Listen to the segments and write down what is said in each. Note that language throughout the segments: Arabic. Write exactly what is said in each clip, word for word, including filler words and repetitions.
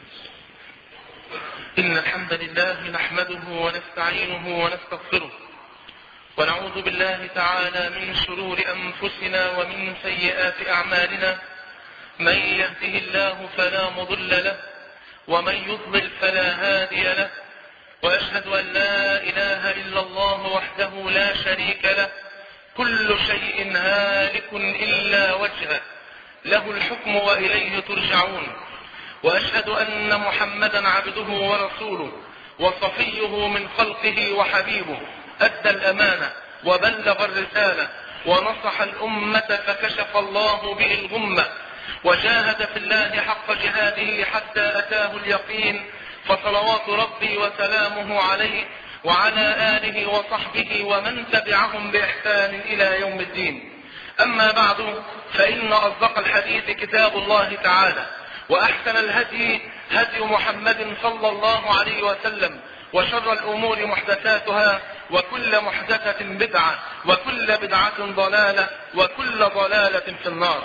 إن الحمد لله نحمده ونستعينه ونستغفره ونعوذ بالله تعالى من شرور أنفسنا ومن سيئات أعمالنا. من يهده الله فلا مضل له ومن يضلل فلا هادي له، وأشهد أن لا إله إلا الله وحده لا شريك له، كل شيء هالك إلا وجهه، له الحكم وإليه ترجعون. وأشهد أن محمدا عبده ورسوله وصفيه من خلقه وحبيبه، أدى الأمانة وبلغ الرسالة ونصح الأمة فكشف الله به الغمة، وجاهد في الله حق جهاده حتى أتاه اليقين، فصلوات ربي وسلامه عليه وعلى آله وصحبه ومن تبعهم بإحسان إلى يوم الدين. أما بعد، فإن أصدق الحديث كتاب الله تعالى، وأحسن الهدي هدي محمد صلى الله عليه وسلم، وشر الأمور محدثاتها، وكل محدثة بدعة، وكل بدعة ضلالة، وكل ضلالة في النار.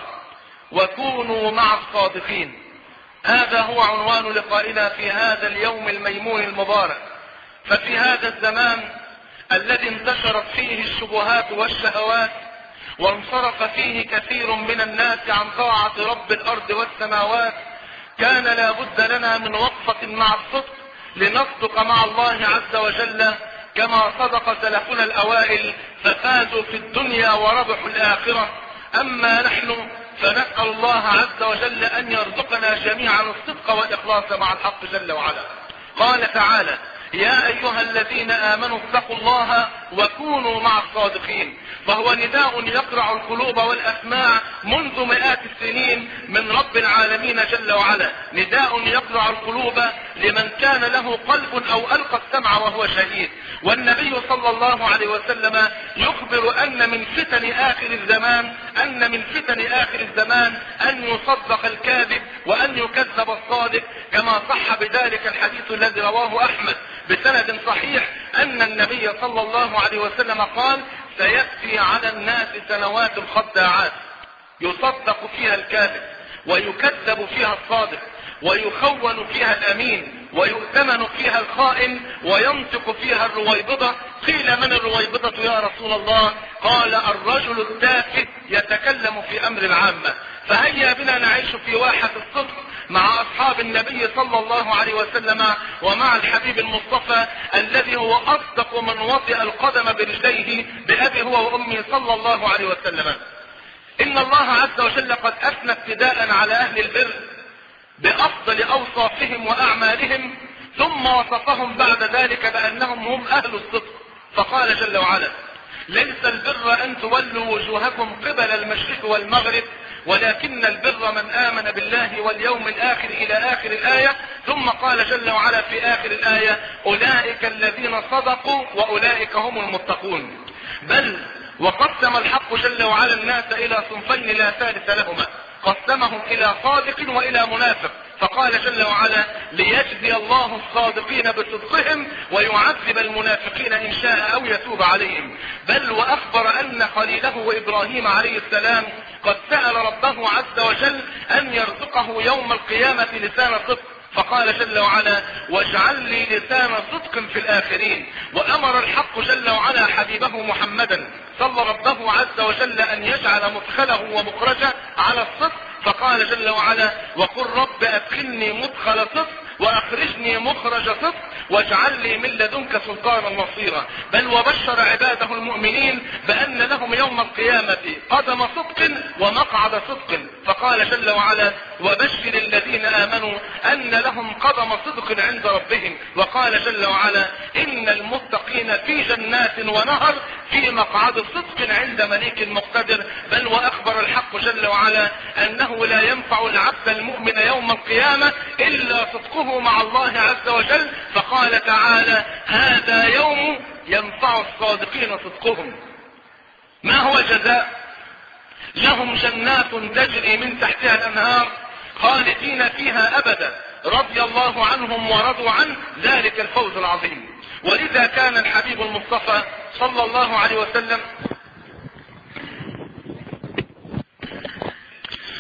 وكونوا مع الصادقين، هذا هو عنوان لقائنا في هذا اليوم الميمون المبارك. ففي هذا الزمان الذي انتشرت فيه الشبهات والشهوات، وانصرف فيه كثير من الناس عن طاعة رب الأرض والسماوات، كان لا بد لنا من وقفة مع الصدق لنصدق مع الله عز وجل كما صدق سلفنا الأوائل ففازوا في الدنيا وربحوا الآخرة. أما نحن فنسأل الله عز وجل أن يرزقنا جميعا الصدق والإخلاص مع الحق جل وعلا. قال تعالى: يا أيها الذين آمنوا اتقوا الله وكونوا مع الصادقين. فهو نداء يقرع القلوب والأسماع منذ مئات السنين من رب العالمين جل وعلا، نداء يقرع القلوب لمن كان له قلب أو ألقى السمع وهو شهيد. والنبي صلى الله عليه وسلم يخبر أن من فتن آخر الزمان أن من فتن آخر الزمان أن يصدق الكاذب وأن يكذب الصادق، كما صح بذلك الحديث الذي رواه أحمد بسند صحيح أن النبي صلى الله عليه وسلم قال: سيأتي على الناس سنوات خداعات، يصدق فيها الكاذب ويكذب فيها الصادق، ويخون فيها الأمين، ويؤتمن فيها الخائن، وينطق فيها الرويبضة. قيل: من الرويبضة يا رسول الله؟ قال: الرجل التافه يتكلم في أمر العامة. فهيا بنا نعيش في واحة الصدق مع أصحاب النبي صلى الله عليه وسلم ومع الحبيب المصطفى الذي هو أصدق من وطئ القدم برجليه بأبي هو وأمي صلى الله عليه وسلم. إن الله عز وجل قد أثنى ابتداء على أهل البر بأفضل أوصافهم وأعمالهم، ثم وصفهم بعد ذلك بأنهم هم أهل الصدق، فقال جل وعلا: ليس البر أن تولوا وجوهكم قبل المشرق والمغرب، ولكن البر من آمن بالله واليوم الآخر إلى آخر الآية. ثم قال جل وعلا في آخر الآية: أولئك الذين صدقوا وأولئك هم المتقون. بل وقسم الحق جل وعلا الناس إلى صنفين لا ثالث لهما، قسمهم إلى صادق وإلى منافق، فقال جل وعلا: ليجزي الله الصادقين بصدقهم ويعذب المنافقين إن شاء أو يتوب عليهم. بل وأخبر أن خليله إبراهيم عليه السلام قد سأل ربه عز وجل أن يرزقه يوم القيامة لسان صدق، فقال جل وعلا: واجعل لي لسان صدق في الآخرين. وأمر الحق جل وعلا حبيبه محمدا صلى ربه عز وجل أن يجعل مدخله ومخرجه على الصدق، فقال جل وعلا: وقل رب أدخلني مدخل صدق وأخرجني مخرج صدق واجعل لي من لدنك سلطانا نصيرا. بل وبشر عباده المؤمنين بأن لهم يوم القيامة قدم صدق ومقعد صدق، فقال جل وعلا: وبشر الذين آمنوا أن لهم قدم صدق عند ربهم. وقال جل وعلا: إن المتقين في جنات ونهر في مقعد صدق عند مليك مقتدر. بل وأخبر الحق جل وعلا أنه لا ينفع العبد المؤمن يوم القيامة إلا صدقه مع الله عز وجل، فقال تعالى: هذا يوم ينفع الصادقين صدقهم. ما هو الجزاء؟ لهم جنات تجري من تحتها الأنهار خالدين فيها أبدا، رضي الله عنهم ورضوا عنه، ذلك الفوز العظيم. ولذا كان الحبيب المصطفى صلى الله عليه وسلم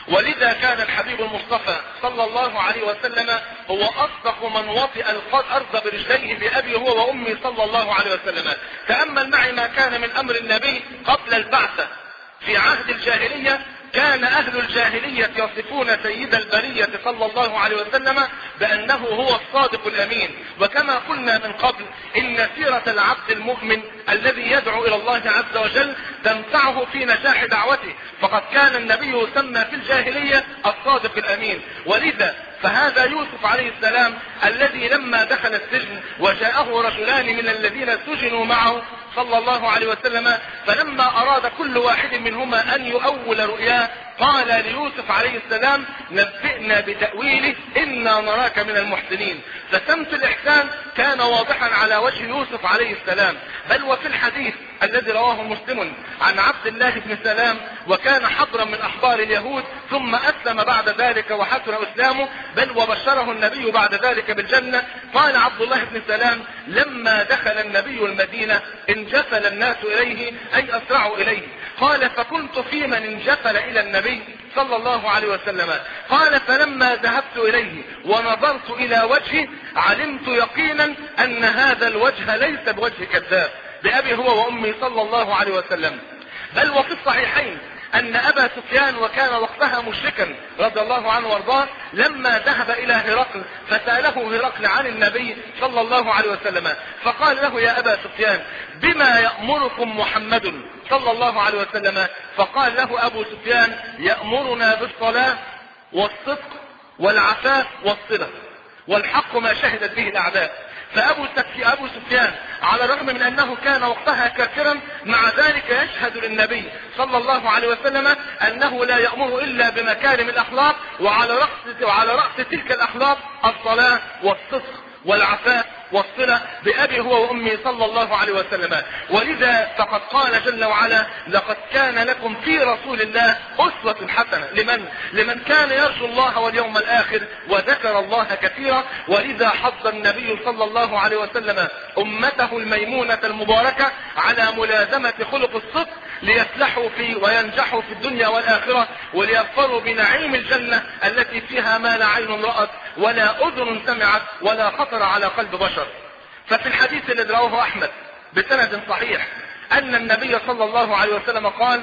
ولذا كان الحبيب المصطفى صلى الله عليه وسلم هو أصدق من وطئ الأرض برجليه بأبي هو وأمي صلى الله عليه وسلم. تأمل معي ما كان من أمر النبي قبل البعثة. في عهد الجاهلية كان أهل الجاهلية يصفون سيد البرية صلى الله عليه وسلم بأنه هو الصادق الأمين. وكما قلنا من قبل إن سيرة العبد المؤمن الذي يدعو إلى الله عز وجل تنفعه في نجاح دعوته، فقد كان النبي يسمى في الجاهلية الصادق الأمين. ولذا فهذا يوسف عليه السلام الذي لما دخل السجن وجاءه رجلان من الذين سجنوا معه صلى الله عليه وسلم، فلما أراد كل واحد منهما أن يؤول رؤياه قال ليوسف عليه السلام نبئنا بتأويله إنا نراك من المحسنين. فسمت الإحسان كان واضحا على وجه يوسف عليه السلام. بل وفي الحديث الذي رواه مسلم عن عبد الله بن سلام وكان حبرا من أحبار اليهود ثم أسلم بعد ذلك وحسن إسلامه، بل وبشره النبي بعد ذلك بالجنة. قال عبد الله بن سلام لما دخل النبي المدينة انجفل الناس إليه أي أسرعوا إليه. قال فكنت في من انجفل إلى النبي صلى الله عليه وسلم. قال فلما ذهبت إليه ونظرت إلى وجهه علمت يقينا أن هذا الوجه ليس بوجه كذاب بأبي هو وأمي صلى الله عليه وسلم. بل وفي الصحيحين أن أبا سفيان وكان وقتها مشركا رضي الله عنه وارضاه لما ذهب إلى هرقل فسأله هرقل عن النبي صلى الله عليه وسلم فقال له يا أبا سفيان بما يأمركم محمد صلى الله عليه وسلم؟ فقال له أبو سفيان يأمرنا بالصلاة والصدق والعفاف والصلة والحق ما شهدت به الأعداء. فأبو أبو سفيان على الرغم من أنه كان وقتها كافرا مع ذلك يشهد للنبي صلى الله عليه وسلم أنه لا يأمر إلا بمكارم الأخلاق، وعلى رأس وعلى رأس تلك الأخلاق الصلاة والصدق والعفاف والصلة بأبي هو وأمي صلى الله عليه وسلم. ولذا فقد قال جل وعلا لقد كان لكم في رسول الله أسوة حسنة لمن لمن كان يرجو الله واليوم الآخر وذكر الله كثيرا. ولذا حض النبي صلى الله عليه وسلم أمته الميمونة المباركة على ملازمة خلق الصدق ليفلحوا في وينجحوا في الدنيا والآخرة وليظفروا بنعيم الجنة التي فيها ما لا عين رأت ولا أذن سمعت ولا خطر على قلب بشر. ففي الحديث الذي رواه أحمد بسند صحيح أن النبي صلى الله عليه وسلم قال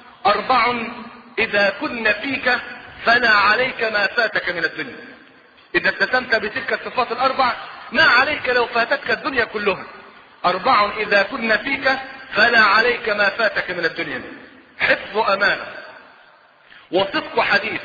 أربع إذا كن فيك فلا عليك ما فاتك من الدنيا. إذا اتسمت بتلك الصفات الأربع ما عليك لو فاتتك الدنيا كلها. أربع إذا كن فيك فلا عليك ما فاتك من الدنيا: حفظ أمانة، وصدق حديث،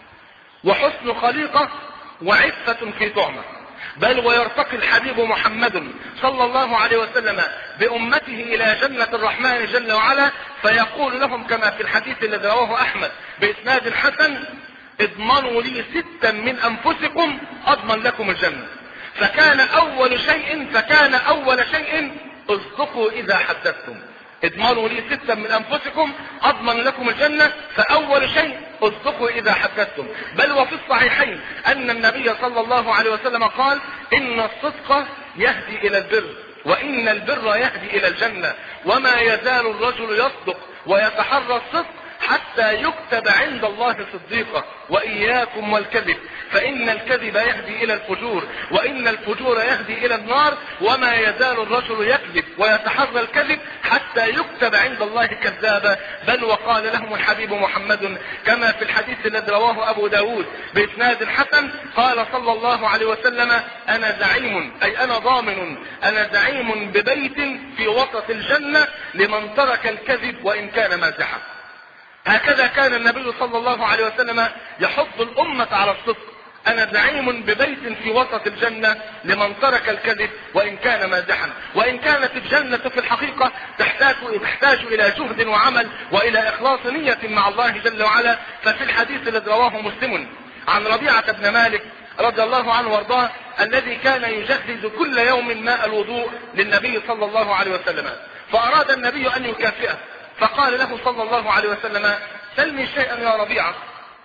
وحسن خليقة، وعفة في طعمة. بل ويرتقي الحبيب محمد صلى الله عليه وسلم بأمته إلى جنة الرحمن جل وعلا فيقول لهم كما في الحديث الذي رواه أحمد بإسناد حسن اضمنوا لي ستا من أنفسكم أضمن لكم الجنة. فكان أول شيء فكان أول شيء اصدقوا إذا حدثتم. اضمنوا لي ستا من أنفسكم أضمن لكم الجنة، فأول شيء اصدقوا إذا حدثتم. بل وفي الصحيحين أن النبي صلى الله عليه وسلم قال إن الصدق يهدي إلى البر وإن البر يهدي إلى الجنة، وما يزال الرجل يصدق ويتحرى الصدق حتى يكتب عند الله صديقا. وإياكم والكذب فإن الكذب يهدي إلى الفجور وإن الفجور يهدي إلى النار، وما يزال الرجل يكذب ويتحرى الكذب حتى يكتب عند الله كذابا. بل وقال لهم الحبيب محمد كما في الحديث الذي رواه أبو داود بإسناد حسن قال صلى الله عليه وسلم أنا زعيم أي أنا ضامن أنا زعيم ببيت في وسط الجنة لمن ترك الكذب وإن كان مازحا. هكذا كان النبي صلى الله عليه وسلم يحض الأمة على الصدق. أنا زعيم ببيت في وسط الجنة لمن ترك الكذب وإن كان مازحا. وإن كانت الجنة في الحقيقة تحتاج, تحتاج إلى جهد وعمل وإلى إخلاص نية مع الله جل وعلا. ففي الحديث الذي رواه مسلم عن ربيعة بن مالك رضي الله عنه وارضاه الذي كان يجهز كل يوم ماء الوضوء للنبي صلى الله عليه وسلم، فأراد النبي أن يكافئه فقال له صلى الله عليه وسلم سلني شيئا يا ربيعة.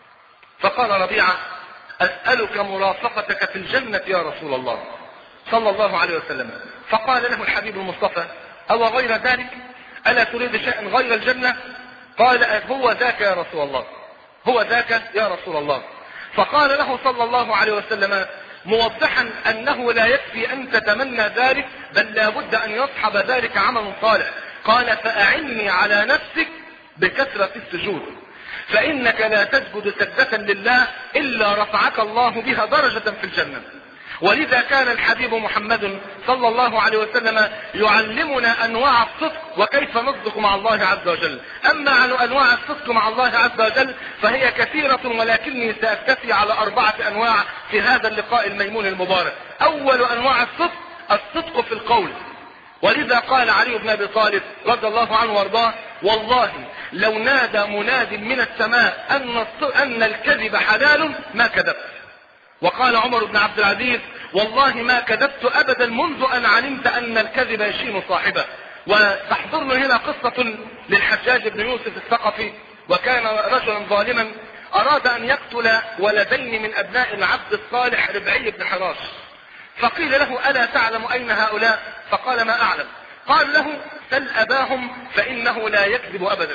فقال ربيعة أسألك مرافقتك في الجنة يا رسول الله صلى الله عليه وسلم. فقال له الحبيب المصطفى أو غير ذلك؟ ألا تريد شيئا غير الجنة؟ قال هو ذاك يا رسول الله هو ذاك يا رسول الله. فقال له صلى الله عليه وسلم موضحا أنه لا يكفي أن تتمنى ذلك، بل لا بد أن يصحب ذلك عمل صالح. قال فأعني على نفسك بكثرة السجود، فإنك لا تسجد سجدة لله إلا رفعك الله بها درجة في الجنة. ولذا كان الحبيب محمد صلى الله عليه وسلم يعلمنا أنواع الصدق وكيف نصدق مع الله عز وجل. أما عن أنواع الصدق مع الله عز وجل فهي كثيرة، ولكني سأكتفي على أربعة أنواع في هذا اللقاء الميمون المبارك. أول أنواع الصدق الصدق في القول، ولذا قال علي بن أبي طالب رضي الله عنه وارضاه والله لو نادى مناد من السماء أن, أن الكذب حلال ما كذبت. وقال عمر بن عبد العزيز والله ما كذبت أبدا منذ أن علمت أن الكذب يشين صاحبه. وتحضرنا هنا قصة للحجاج بن يوسف الثقفي، وكان رجلا ظالما أراد أن يقتل ولدين من أبناء العبد الصالح ربعي بن حراش، فقيل له ألا تعلم أين هؤلاء؟ فقال ما أعلم. قال له سل أباهم فإنه لا يكذب أبدا.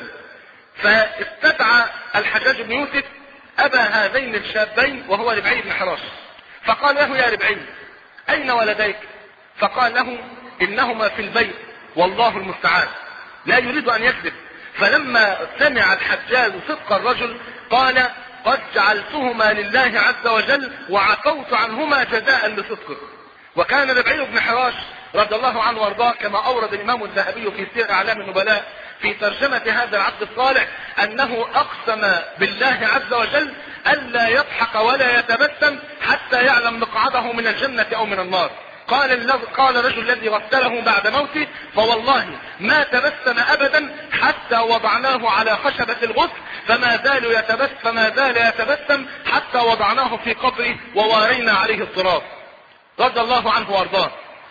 فاستدعى الحجاج بن يوسف أبا هذين الشابين وهو ربعي بن حراش، فقال له يا ربعي أين ولديك؟ فقال له إنهما في البيت والله المستعان، لا يريد أن يكذب. فلما سمع الحجاج صدق الرجل قال قد جعلتهما لله عز وجل وعفوت عنهما جزاء لصدقه. وكان ربعي بن حراش رضي الله عنه وارضاه كما أورد الإمام الذهبي في سير أعلام النبلاء في ترجمة هذا العبد الصالح أنه أقسم بالله عز وجل ألا يضحك ولا يتبسم حتى يعلم مقعده من الجنة أو من النار. قال قال الرجل الذي غسله بعد موته فوالله ما تبسم أبدا حتى وضعناه على خشبة الغسل فما زال يتبسم فما زال يتبسم حتى وضعناه في قبره ووارينا عليه التراب رضي الله عنه وارضاه.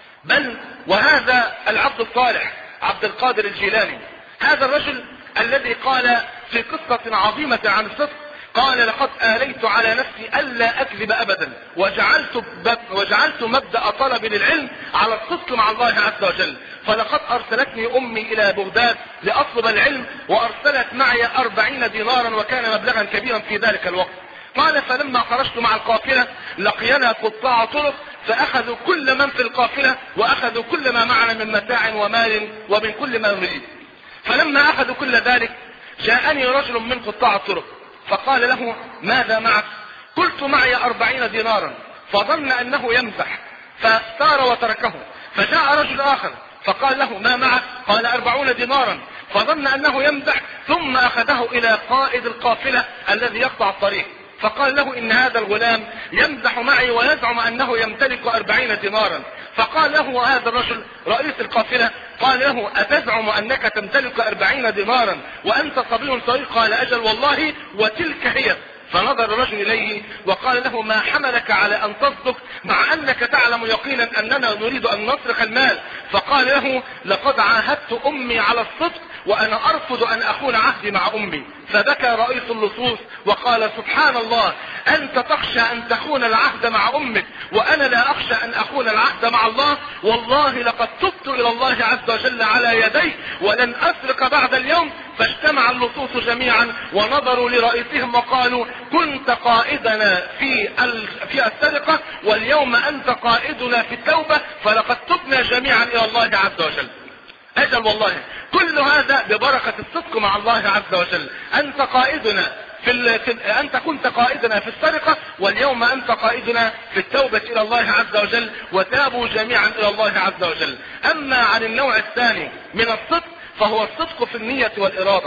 بل وهذا العبد الصالح عبد القادر الجيلاني، هذا الرجل الذي قال في قصة عظيمة عن الصدق قال لقد آليت على نفسي ألا أكذب أبدا وجعلت, وجعلت مبدأ طلب للعلم على الصدق مع الله عز وجل. فلقد أرسلتني أمي إلى بغداد لأطلب العلم وأرسلت معي أربعين دينارا وكان مبلغا كبيرا في ذلك الوقت. قال فلما خرجت مع القافلة لقينا قطاع طرق فأخذوا كل من في القافلة وأخذوا كل ما معنا من متاع ومال ومن كل ما نريد. فلما أخذوا كل ذلك جاءني رجل من قطاع الطرق فقال له ماذا معك؟ قلت معي أربعين دينارا، فظن أنه يمزح فسار وتركه. فجاء رجل آخر فقال له ما معك؟ قال أربعون دينارا، فظن أنه يمزح ثم أخذه إلى قائد القافلة الذي يقطع الطريق فقال له إن هذا الغلام يمزح معي ويزعم أنه يمتلك أربعين دينارا. فقال له هذا الرجل رئيس القافلة قال له أتزعم أنك تمتلك أربعين دينارا وأنت صبي صغير؟ قال أجل والله وتلك هي. فنظر الرجل إليه وقال له ما حملك على أن تصدق مع أنك تعلم يقينا أننا نريد أن نسرق المال؟ فقال له لقد عاهدت أمي على الصدق وأنا أرفض أن أخون عهدي مع أمي. فبكى رئيس اللصوص وقال سبحان الله، أنت تخشى أن تخون العهد مع أمك وأنا لا أخشى أن أخون العهد مع الله. والله لقد تبت إلى الله عز وجل على يديه ولن أسرق بعد اليوم. فاجتمع اللصوص جميعا ونظروا لرئيسهم وقالوا كنت قائدنا في في السرقة واليوم أنت قائدنا في التوبة، فلقد تبنا جميعا إلى الله عز وجل. أجل والله كل هذا ببركة الصدق مع الله عز وجل. أنت قائدنا في, ال... في أنت كنت قائدنا في السرقة واليوم أنت قائدنا في التوبة إلى الله عز وجل، وتابوا جميعا إلى الله عز وجل. أما عن النوع الثاني من الصدق فهو الصدق في النية والإرادة،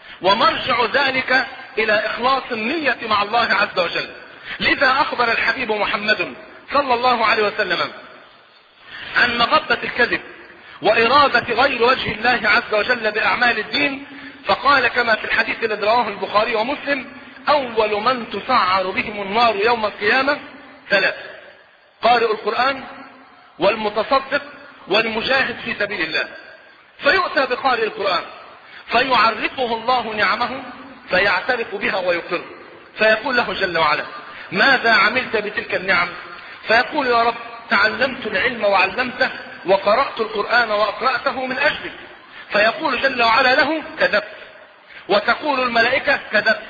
ومرجع ذلك إلى إخلاص النية مع الله عز وجل. لذا أخبر الحبيب محمد صلى الله عليه وسلم عن مغبة الكذب وإرادة غير وجه الله عز وجل بأعمال الدين، فقال كما في الحديث الذي رواه البخاري ومسلم أول من تسعر بهم النار يوم القيامة ثلاث: قارئ القرآن والمتصدق والمجاهد في سبيل الله. فيؤتى بقارئ القرآن فيعرفه الله نعمه فيعترف بها ويقر، فيقول له جل وعلا ماذا عملت بتلك النعم؟ فيقول يا رب تعلمت العلم وعلمته وقرأت القرآن وأقرأته من أجلك. فيقول جل وعلا له كذبت. وتقول الملائكة كذبت.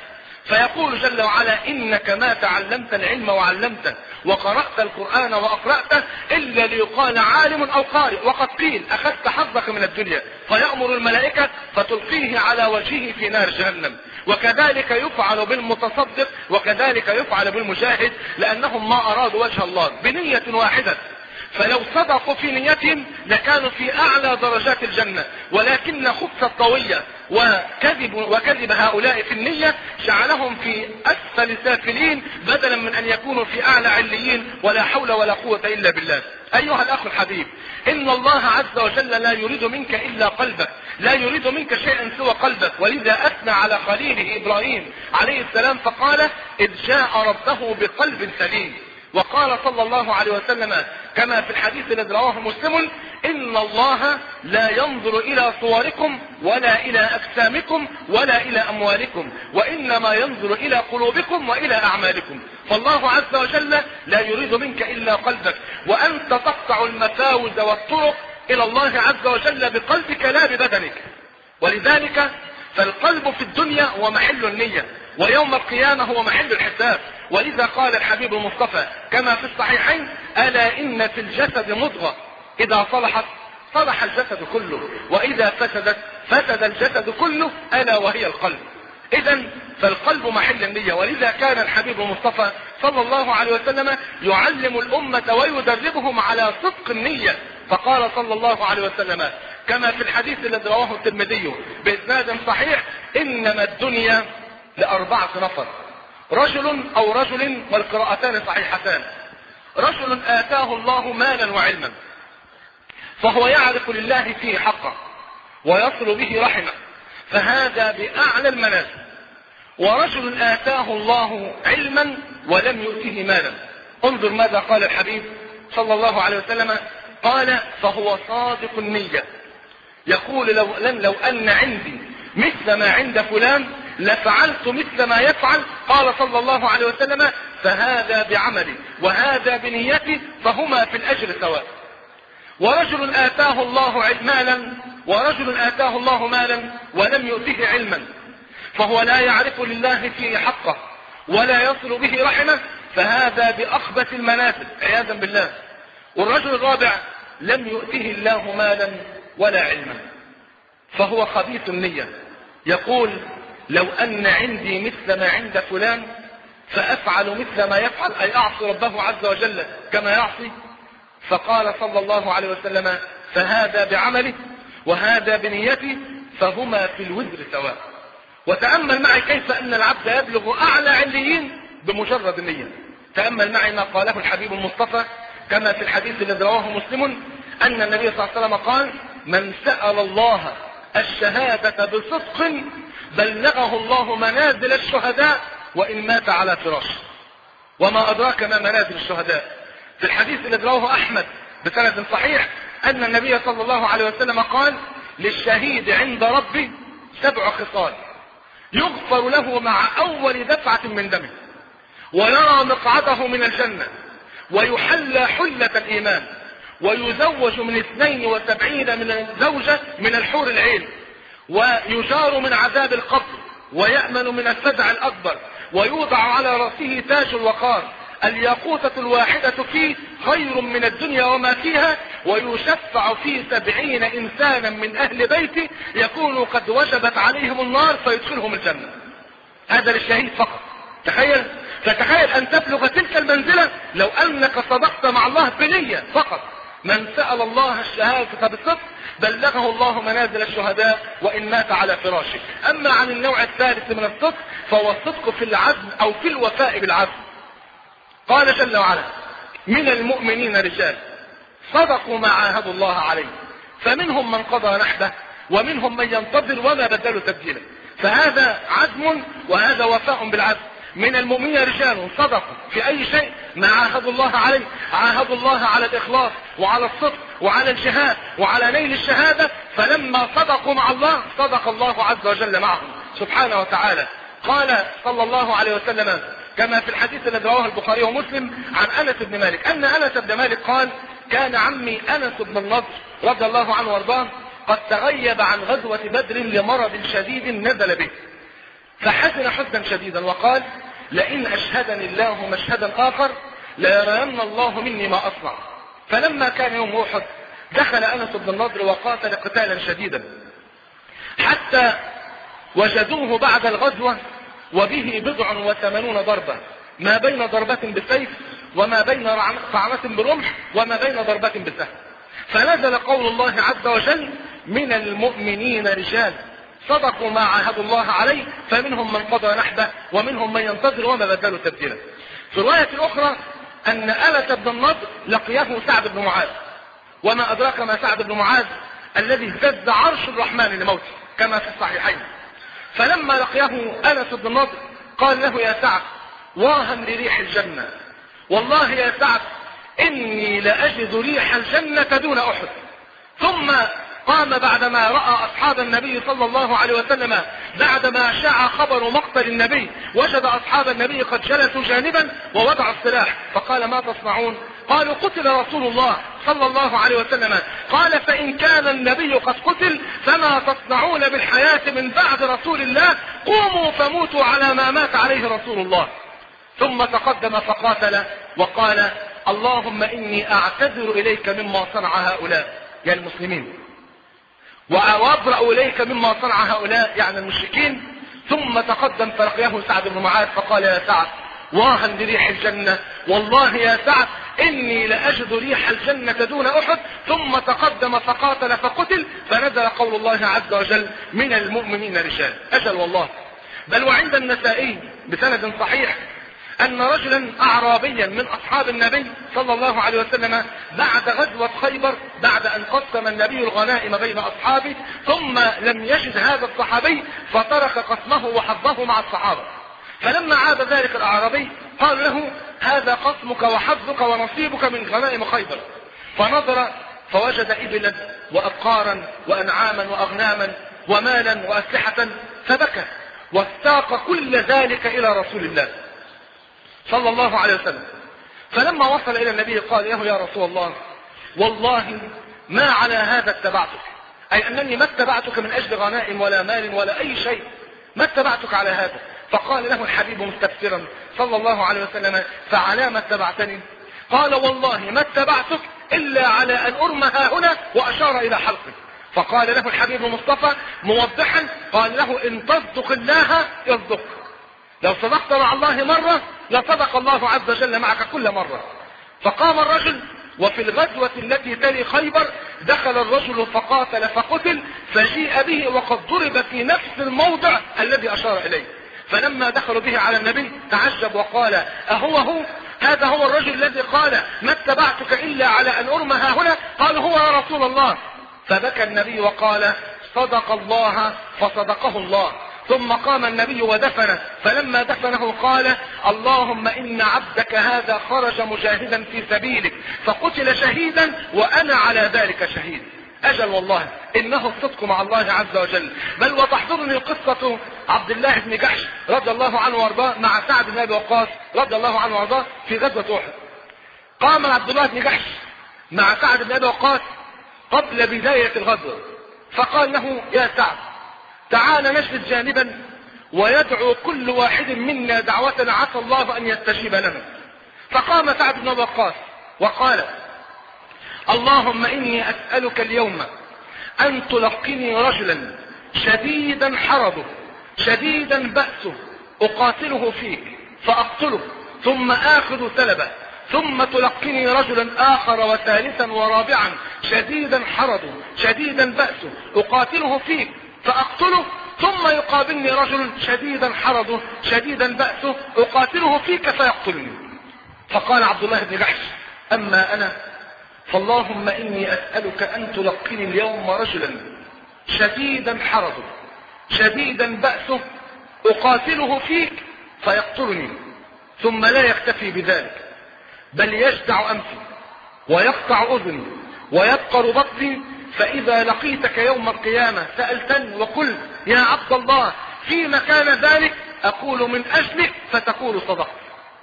فيقول جل وعلا إنك ما تعلمت العلم وعلمته وقرأت القرآن وأقرأته إلا ليقال عالم أو قارئ، وقد قيل أخذت حظك من الدنيا، فيأمر الملائكة فتلقيه على وجهه في نار جهنم. وكذلك يفعل بالمتصدق، وكذلك يفعل بالمجاهد، لأنهم ما أرادوا وجه الله بنية واحدة، فلو صدقوا في نيتهم لكانوا في أعلى درجات الجنة، ولكن خبث الطوية وكذب, وكذب هؤلاء في النية جعلهم في أسفل سافلين بدلا من أن يكونوا في أعلى عليين، ولا حول ولا قوة إلا بالله. أيها الأخ الحبيب، إن الله عز وجل لا يريد منك إلا قلبك، لا يريد منك شيئا سوى قلبك، ولذا أثنى على خليله إبراهيم عليه السلام فقال إذ جاء ربه بقلب سليم. وقال صلى الله عليه وسلم كما في الحديث الذي رواه مسلم إن الله لا ينظر إلى صوركم ولا إلى أجسامكم ولا إلى أموالكم، وإنما ينظر إلى قلوبكم وإلى أعمالكم. فالله عز وجل لا يريد منك إلا قلبك، وأنت تقطع المفاوز والطرق إلى الله عز وجل بقلبك لا ببدنك. ولذلك فالقلب في الدنيا هو محل النية، ويوم القيامة هو محل الحساب. ولذا قال الحبيب المصطفى كما في الصحيحين ألا إن في الجسد مضغة إذا صلحت صلح الجسد كله، وإذا فسدت فسد الجسد كله، ألا وهي القلب. إذا فالقلب محل النية. ولذا كان الحبيب المصطفى صلى الله عليه وسلم يعلم الأمة ويدربهم على صدق النية، فقال صلى الله عليه وسلم كما في الحديث الذي رواه الترمذي بإسناد صحيح إنما الدنيا لأربعة نفر، رجل أو رجل، والقراءتان صحيحتان. رجل آتاه الله مالا وعلما فهو يعرف لله فيه حقه ويصل به رحمه، فهذا بأعلى المنازل. ورجل آتاه الله علما ولم يؤته مالا، انظر ماذا قال الحبيب صلى الله عليه وسلم، قال فهو صادق النية، يقول لو, لو أن عندي مثل ما عند فلان لفعلت مثل ما يفعل، قال صلى الله عليه وسلم فهذا بعملي وهذا بنيتي فهما في الأجر سواء. ورجل آتاه الله مالا ورجل آتاه الله مالا ولم يؤته علما فهو لا يعرف لله فيه حقه ولا يصل به رحمه، فهذا بأخبث المنازل عياذا بالله. والرجل الرابع لم يؤته الله مالا ولا علما فهو خبيث النية، يقول لو أن عندي مثل ما عند فلان فأفعل مثل ما يفعل، أي أعصي ربه عز وجل كما يعصي. فقال صلى الله عليه وسلم فهذا بعمله وهذا بنيته فهما في الوزر سواء. وتأمل معي كيف أن العبد يبلغ أعلى عليين بمجرد النية. تأمل معي ما قاله الحبيب المصطفى كما في الحديث الذي رواه مسلم أن النبي صلى الله عليه وسلم قال من سأل الله الشهادة بصدق بلغه الله منازل الشهداء وإن مات على فراشه. وما أدراك ما منازل الشهداء؟ في الحديث الذي رواه أحمد بسند صحيح أن النبي صلى الله عليه وسلم قال للشهيد عند ربه سبع خصال يغفر له مع أول دفعة من دمه، ويرى مقعده من الجنة، ويحلى حلة الإيمان، ويزوج من اثنين وسبعين من الزوجة من الحور العين، ويجار من عذاب القبر، ويأمن من الفزع الأكبر، ويوضع على رأسه تاج الوقار، الياقوتة الواحدة فيه خير من الدنيا وما فيها، ويشفع في سبعين إنسانا من أهل بيته يكون قد وجبت عليهم النار فيدخلهم الجنة. هذا للشهيد فقط. تخيل فتخيل أن تبلغ تلك المنزلة لو أنك صدقت مع الله بنية فقط. من سأل الله الشهادة بالصدق بلغه الله منازل الشهداء وإن مات على فراشه. أما عن النوع الثالث من الصدق فهو الصدق في العزم أو في الوفاء بالعزم. قال جل وعلا من المؤمنين رجال صدقوا ما عاهدوا الله عليه فمنهم من قضى نحبه ومنهم من ينتظر وما بدلوا تبديلا. فهذا عزم وهذا وفاء بالعزم. من المؤمنين رجال صدقوا في أي شيء ما عاهدوا الله عليه، عاهدوا الله على الإخلاص وعلى الصدق وعلى الجهاد وعلى نيل الشهادة، فلما صدقوا مع الله صدق الله عز وجل معهم سبحانه وتعالى. قال صلى الله عليه وسلم كما في الحديث الذي رواه البخاري ومسلم عن أنس بن مالك أن أنس بن مالك قال كان عمي أنس بن النضر رضي الله عنه وارضاه قد تغيب عن غزوة بدر لمرض شديد نزل به، فحزن حزنا شديدا وقال لئن أشهدني الله مشهدا آخر ليرين الله مني ما أصنع. فلما كان يوم أحد دخل أنس بن النضر وقاتل قتالا شديدا حتى وجدوه بعد الغزوة وبه بضع وثمانون ضربة، ما بين ضربة بالسيف وما بين طعنة برمح وما بين ضربة بسهم. فنزل قول الله عز وجل من المؤمنين رجال صدقوا ما عاهدوا الله عليه فمنهم من قضى نحبه ومنهم من ينتظر وما بدلوا تبديلا. في الرواية الأخرى أن أنس بن النضر لقيه سعد بن معاذ، وما أدراك ما سعد بن معاذ الذي اهتز عرش الرحمن لموته كما في الصحيحين. فلما لقيه أنس بن النضر قال له يا سعد واها لريح الجنة، والله يا سعد إني لأجد ريح الجنة دون أحد. ثم قام بعدما رأى أصحاب النبي صلى الله عليه وسلم بعدما شاع خبر مقتل النبي وجد أصحاب النبي قد جلسوا جانبا ووضعوا السلاح، فقال ما تصنعون؟ قالوا قتل رسول الله صلى الله عليه وسلم. قال فإن كان النبي قد قتل فما تصنعون بالحياة من بعد رسول الله؟ قوموا فموتوا على ما مات عليه رسول الله. ثم تقدم فقاتل وقال اللهم إني أعتذر إليك مما صنع هؤلاء يعني المسلمين، وأبرأ إليك مما صنع هؤلاء يعني المشركين. ثم تقدم فلقيه سعد بن معاذ فقال يا سعد واها لريح الجنة، والله يا سعد إني لأجد ريح الجنة دون أحد. ثم تقدم فقاتل فقتل، فنزل قول الله عز وجل من المؤمنين رجال. أجل والله. بل وعند النسائي بسند صحيح أن رجلا أعرابيا من أصحاب النبي صلى الله عليه وسلم بعد غزوة خيبر بعد أن قسم النبي الغنائم بين أصحابه ثم لم يجد هذا الصحابي فترك قسمه وحظه مع الصحابة. فلما عاد ذلك الأعرابي قال له هذا قسمك وحظك ونصيبك من غنائم خيبر. فنظر فوجد إبلا وأبقارا وأنعاما وأغناما ومالا وأسلحة فبكى واستاق كل ذلك إلى رسول الله صلى الله عليه وسلم. فلما وصل إلى النبي قال له يا رسول الله والله ما على هذا اتبعتك، أي أنني ما اتبعتك من أجل غنائم ولا مال ولا أي شيء، ما اتبعتك على هذا. فقال له الحبيب مستفسرا صلى الله عليه وسلم فعلى ما اتبعتني؟ قال والله ما اتبعتك إلا على أن أرمى ها هنا، وأشار إلى حلقه. فقال له الحبيب المصطفى موضحا قال له إن تصدق الله يصدق، لو صدقت مع الله مرة لصدق الله عز وجل معك كل مرة. فقام الرجل، وفي الغزوة التي تلي خيبر دخل الرجل فقاتل فقتل، فجيء به وقد ضرب في نفس الموضع الذي أشار إليه. فلما دخلوا به على النبي تعجب وقال أهو هو هذا هو الرجل الذي قال ما اتبعتك إلا على أن أرمى ها هنا؟ قال هو يا رسول الله. فبكى النبي وقال صدق الله فصدقه الله. ثم قام النبي ودفنه، فلما دفنه قال اللهم إن عبدك هذا خرج مجاهدا في سبيلك فقتل شهيدا وأنا على ذلك شهيد. أجل والله إنه الصدق مع الله عز وجل. بل وتحضرني قصة عبد الله بن جحش رضي الله عنه وارضاه مع سعد بن أبي وقاص رضي الله عنه وارضاه في غزوة أحد. قام عبد الله بن جحش مع سعد بن أبي وقاص قبل بداية الغزوة فقال له يا سعد تعال نجلس جانبا ويدعو كل واحد منا دعوة عسى الله أن يستجيب لنا. فقام سعد بن أبي وقاص وقال اللهم إني أسألك اليوم أن تلقني رجلا شديدا حرضه شديدا بأسه أقاتله فيك فأقتله ثم آخذ سلبه، ثم تلقني رجلا آخر وثالثا ورابعا شديدا حرضه شديدا بأسه أقاتله فيك فأقتله، ثم يقابلني رجل شديدا حرضه شديدا بأسه أقاتله فيك فيقتلني. فقال عبد الله بن جحش أما أنا فاللهم إني أسألك أن تلقني اليوم رجلا شديدا حرضه شديدا بأسه أقاتله فيك فيقتلني، ثم لا يكتفي بذلك بل يجدع أنفي ويقطع أذني ويبقر بطني، فإذا لقيتك يوم القيامة سألتني وقلت يا عبد الله فيما كان ذلك أقول من أجلك فتقول صدقت.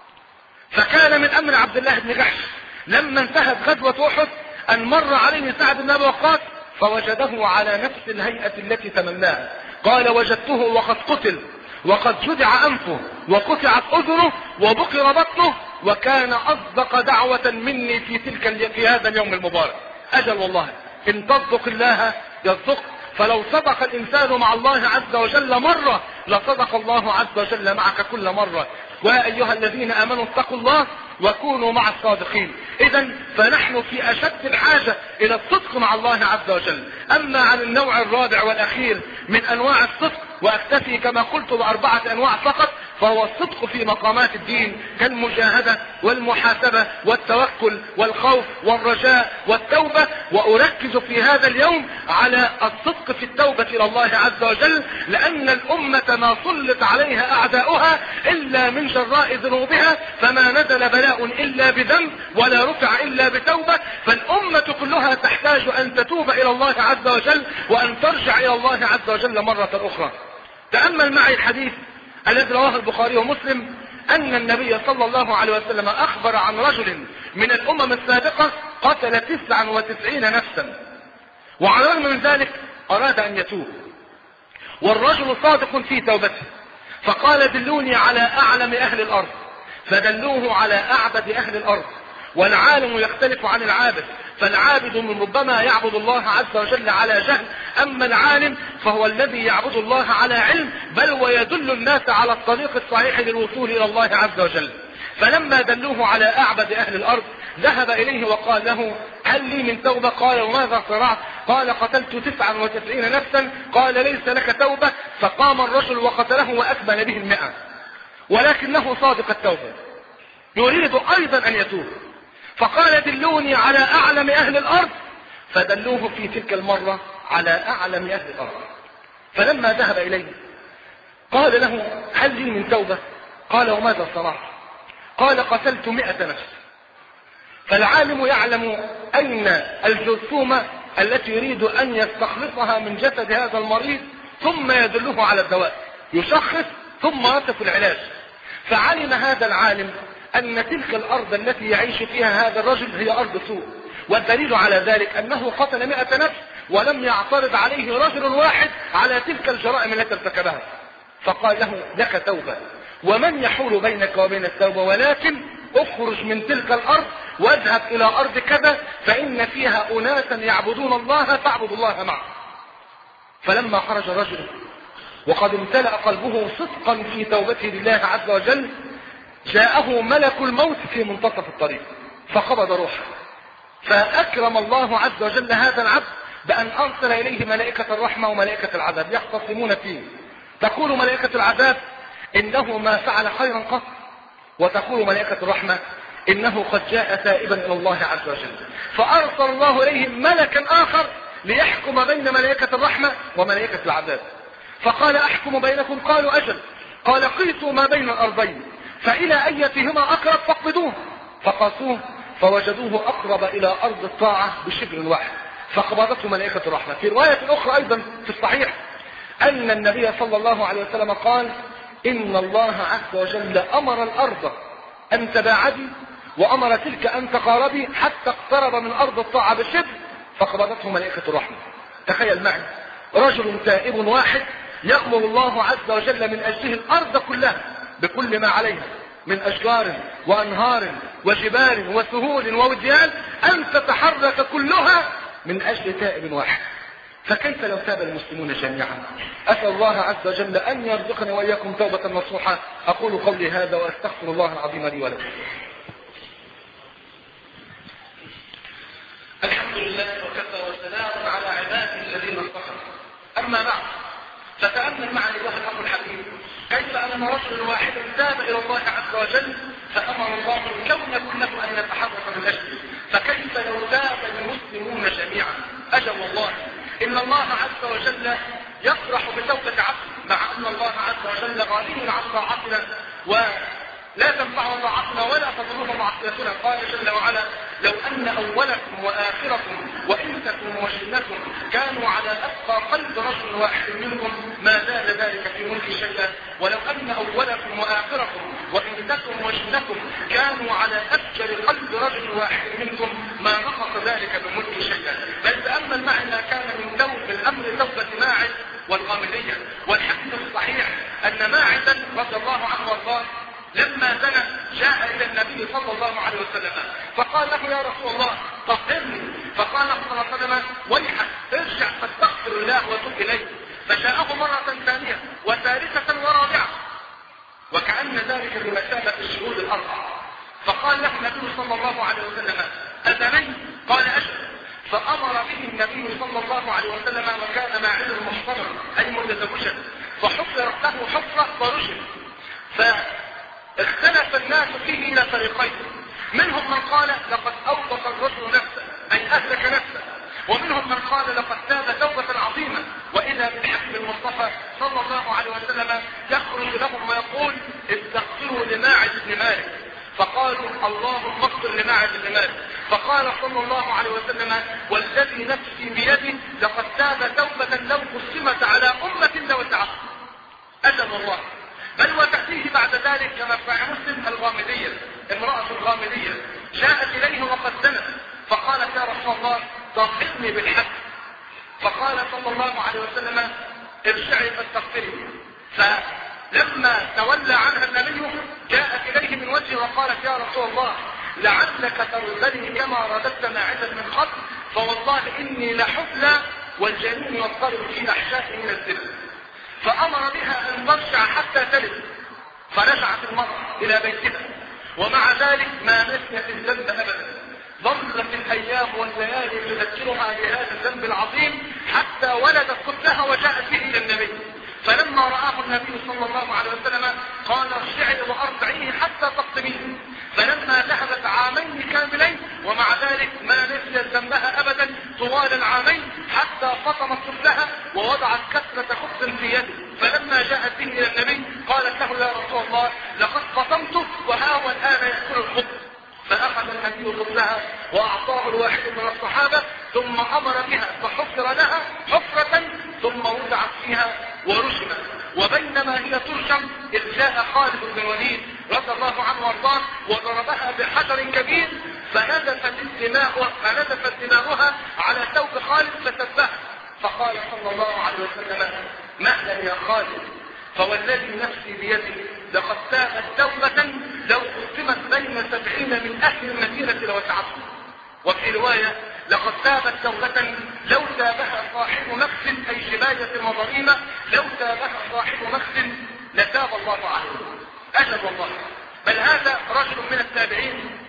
فكان من أمر عبد الله بن جحش لما انتهت غزوة أحد أن مر عليه سعد بن أبي وقاص فوجده على نفس الهيئة التي تمناها. قال وجدته وقد قتل وقد جدع أنفه وقطعت أذنه وبقر بطنه، وكان أصدق دعوة مني في تلك في هذا اليوم المبارك. أجل والله إن تصدق الله يصدق، فلو صدق الإنسان مع الله عز وجل مرة لصدق الله عز وجل معك كل مرة. ويا أيها الذين آمنوا اتقوا الله وكونوا مع الصادقين. إذا فنحن في أشد الحاجة إلى الصدق مع الله عز وجل. أما عن النوع الرابع والأخير من أنواع الصدق، وأكتفي كما قلت بأربعة أنواع فقط، فهو الصدق في مقامات الدين كالمجاهدة والمحاسبة والتوكل والخوف والرجاء والتوبة. وأركز في هذا اليوم على الصدق في التوبة إلى الله عز وجل، لأن الأمة ما سلط عليها أعداؤها إلا من جراء ذنوبها، فما نزل بلاء إلا بذنب ولا رفع إلا بتوبة. فالأمة كلها تحتاج أن تتوب إلى الله عز وجل وأن ترجع إلى الله عز وجل مرة أخرى. تأمل معي الحديث الذي رواه البخاري ومسلم أن النبي صلى الله عليه وسلم أخبر عن رجل من الأمم السابقة قتل تسعا وتسعين نفسا، وعلى الرغم من ذلك أراد أن يتوب، والرجل صادق في توبته، فقال دلوني على أعلم أهل الأرض، فدلوه على أعبد أهل الأرض. والعالم يختلف عن العابد، فالعابد من ربما يعبد الله عز وجل على جهل، أما العالم فهو الذي يعبد الله على علم، بل ويدل الناس على الطريق الصحيح للوصول إلى الله عز وجل. فلما دلوه على أعبد أهل الأرض ذهب إليه وقال له هل لي من توبة؟ قال وماذا صنعت؟ قال قتلت تسعا وتسعين نفسا. قال ليس لك توبة. فقام الرجل وقتله وأكمل به المئة، ولكنه صادق التوبة يريد أيضا أن يتوب، فقال دلوني على أعلم أهل الأرض، فدلوه في تلك المرة على أعلم أهل الأرض. فلما ذهب إليه قال له هل لي من توبة؟ قال وماذا صنعت؟ قال قتلت مئة نفس. فالعالم يعلم أين الجرثومة التي يريد أن يستخلصها من جسد هذا المريض، ثم يدله على الدواء، يشخص ثم يصف العلاج. فعلم هذا العالم أن تلك الأرض التي يعيش فيها هذا الرجل هي أرض سوء، والدليل على ذلك أنه قتل مئة نفس ولم يعترض عليه رجل واحد على تلك الجرائم التي ارتكبها. فقال له لك توبة، ومن يحول بينك وبين التوبة؟ ولكن اخرج من تلك الأرض واذهب إلى أرض كذا فإن فيها أناسا يعبدون الله فاعبد الله معه. فلما خرج الرجل وقد امتلأ قلبه صدقا في توبته لله عز وجل، جاءه ملك الموت في منتصف الطريق فقبض روحه. فأكرم الله عز وجل هذا العبد بأن أرسل إليه ملائكة الرحمة وملائكة العذاب يختصمون فيه. تقول ملائكة العذاب إنه ما فعل خيرا قط، وتقول ملائكة الرحمة إنه قد جاء تائبا إلى الله عز وجل. فأرسل الله إليهم ملكا آخر ليحكم بين ملائكة الرحمة وملائكة العذاب. فقال أحكم بينكم؟ قالوا أجل. قال قيسوا ما بين الأرضين فإلى أيتهما أقرب فاقبضوه. فقاسوه فوجدوه أقرب إلى أرض الطاعة بشبر واحد فقبضته ملائكة الرحمة. في رواية أخرى أيضا في الصحيح أن النبي صلى الله عليه وسلم قال إن الله عز وجل أمر الأرض أن تباعدي وأمر تلك أن تقاربي حتى اقترب من أرض الطاعة بشبر فقبضته ملائكة الرحمة. تخيل معي رجل تائب واحد يأمر الله عز وجل من أجله الأرض كلها بكل ما عليها من أشجار وأنهار وجبال وسهول ووديان أن تتحرك كلها من أجل تائب واحد. فكيف لو تاب المسلمون جميعا؟ أسأل الله عز وجل أن يرزقني وإياكم توبة نصوحة. أقول قولي هذا وأستغفر الله العظيم لي ولكم. الحمد لله وكفى وسلام على عباده الذين اصطفى. أما بعد فتأمل معي أيها الأخ الحبيب كيف أن رجل واحد تاب إلى الله عز وجل فأمر الله الكون كله أن يتحرك من أجله. فكيف لو تاب المسلمون جميعا؟ أجل والله إن الله عز وجل يفرح بتوبة عبده، مع أن الله عز وجل غني عن طاعتنا ولا تنفع طاعتنا ولا تضرنا معصيتنا. قال جل وعلا لو أن أولكم وآخركم وإنسكم وجنكم كانوا على أتقى قلب رجل واحد منكم ما زاد ذلك في ملك شيئا. ولو أن أولكم وآخركم وإنسكم وجنكم كانوا على أفجر قلب رجل واحد منكم ما نقص ذلك من ملك شيئا. بل تأمل معي ما كان من توب الأمر توبة ماعز والغامدية. والحديث الصحيح أن ماعز الله عليه وسلم، فقال له يا رسول الله طهرني، فقال صلى الله عليه وسلم ويحك ارجع فاستغفر الله وتوب اليه. فجاءه مرة ثانية وثالثة ورابعة، وكأن ذلك بمثابة الشهود الأربعة. فقال له النبي صلى الله عليه وسلم أذنين؟ قال أجل. فأمر به النبي صلى الله عليه وسلم، وكان ماعز محصنا أي متزوجا، فحفرت له حفرة ورجم. فاختلف الناس فيه إلى فريقين، منهم من قال لقد أوقف الرجل نفسه أي أهلك نفسه، ومنهم من قال لقد تاب توبة عظيمة. وإذا بالحبيب المصطفى صلى الله عليه وسلم يخرج لهم ويقول استغفروا لماعز بن مالك، فقالوا اللهم اغفر لماعز بن مالك. فقال صلى الله عليه وسلم والذي نفسي بيده لقد تاب توبة لو قسمت على أمة لوسعتها. أجل الله. بل وتأتيه بعد ذلك كما في مسلم الغامدية، امرأة الغامدية جاءت إليه وقد زنت، فقالت يا رسول الله طهرني بالحق. فقال صلى الله عليه وسلم ارجعي فاستغفري. فلما تولى عنها النبي جاءت إليه من وجهه وقالت يا رسول الله لعلك تردني كما رددت ماعزا من قبل، فوالله إني لحفلى والجنين يضطرب في أحشائه من الزنا. فأمر بها أن ترجع حتى تلد، فرجعت المرأة إلى بيتها، ومع ذلك ما نسيت الذنب أبدا. ظلت الأيام والليالي تذكرها بهذا الذنب العظيم حتى ولدت طفلها وجاءت به إلى النبي. فلما رآه النبي صلى الله عليه وسلم قال ارجعي وأرضعيه حتى تفطميه. فلما ذهبت عامين كاملين ومع ذلك ما نسيت ذنبها أبدا طوال العامين حتى فطمت طفلها ووضعت كسرة خبز في يده. فلما جاءت به إلى النبي قالت له يا رسول الله لقد فطمته وها هو الآن يأكل الخبز. فأخذ النبي طفلها وأعطاه الواحد من الصحابة ثم أمر بها فحفر لها حفرة ثم وضعت فيها ورجمت. وبينما هي ترجم إذ جاء خالد بن الوليد رضي الله عنه وارضاه وضربها بحجر كبير فنزفت الدماء فنزفت دماؤها على ثوب خالد فسبها. فقال صلى الله عليه وسلم مهلا يا خالد، فوالذي نفسي بيده لقد تابت توبة لو قسمت بين سبعين من أهل المدينة لوسعتهم. وفي رواية لقد تابت توبة لو تابها صاحب نفس أي جباية وضريمة، لو تابها صاحب نفس لتاب الله عليه. أجل الله. بل هذا رجل من التابعين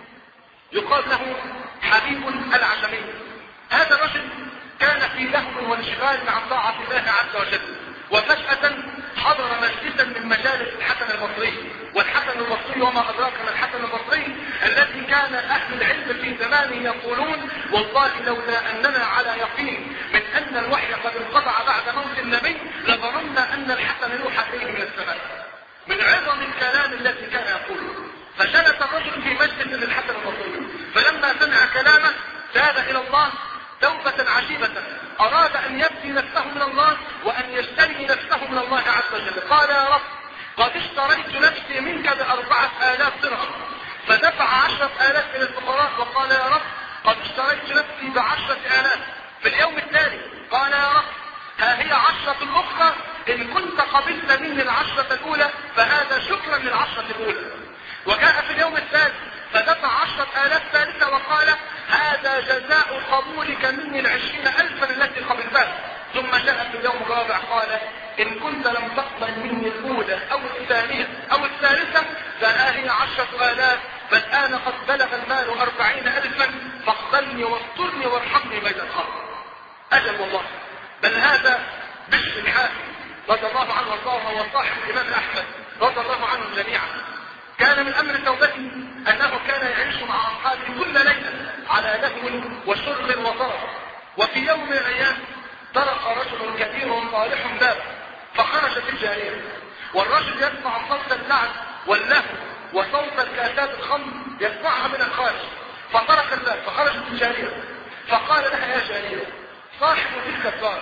يقال له حبيب العجمي. هذا الرجل كان في لهو وانشغال عن طاعة الله عز وجل، وفجأة حضر مجلسا من مجالس الحسن البصري. والحسن البصري وما أدراك ما الحسن البصري الذي كان أهل العلم في زمانه يقولون والله لولا أننا على يقين من أن الوحي قد انقطع بعد موت النبي لظننا أن الحسن يوحى إليه من السماء من عظم الكلام الذي كان يقوله. فجلس الرجل في مجلس للحسن البصري، فلما سمع كلامه تاب إلى الله توبة عجيبة، أراد أن يبدي نفسه من الله وأن يشتري نفسه من الله عز وجل. قال يا رب قد اشتريت نفسي منك بأربعة آلاف درهم، فدفع عشرة آلاف إلى الفقراء وقال يا رب قد اشتريت نفسي بعشرة آلاف. في اليوم الثاني قال يا رب ها هي عشرة الأخرى، إن كنت قبلت مني العشرة الأولى فهذا شكرا للعشرة الأولى. وجاء في اليوم الثالث فدفع عشرة آلاف ثالثة وقال هذا جزاء قبولك مني العشرين ألفا التي قبلتها. ثم جاء في اليوم الرابع قال إن كنت لم تقبل مني الأولى أو الثانية أو الثالثة فها هي عشرة آلاف، فالآن قد بلغ المال أربعين ألفا فاقبلني واسترني وارحمني بين الخلق. أجل الله. بل هذا بشر الحافي رضي الله عنه وارضاه وصاحب الإمام أحمد رضي الله عنهم جميعا، كان من أمر توبته أنه كان يعيش مع أصحابه كل ليلة على لهو وشرب وطرف. وفي يوم من الأيام طرق رجل كبير صالح بابه فخرجت الجارية، والرجل يسمع صوت اللعب واللهو وصوت الكاسات الخمر يسمعها من الخارج، فطرق الباب فخرجت الجارية فقال لها يا جارية صاحب تلك الدار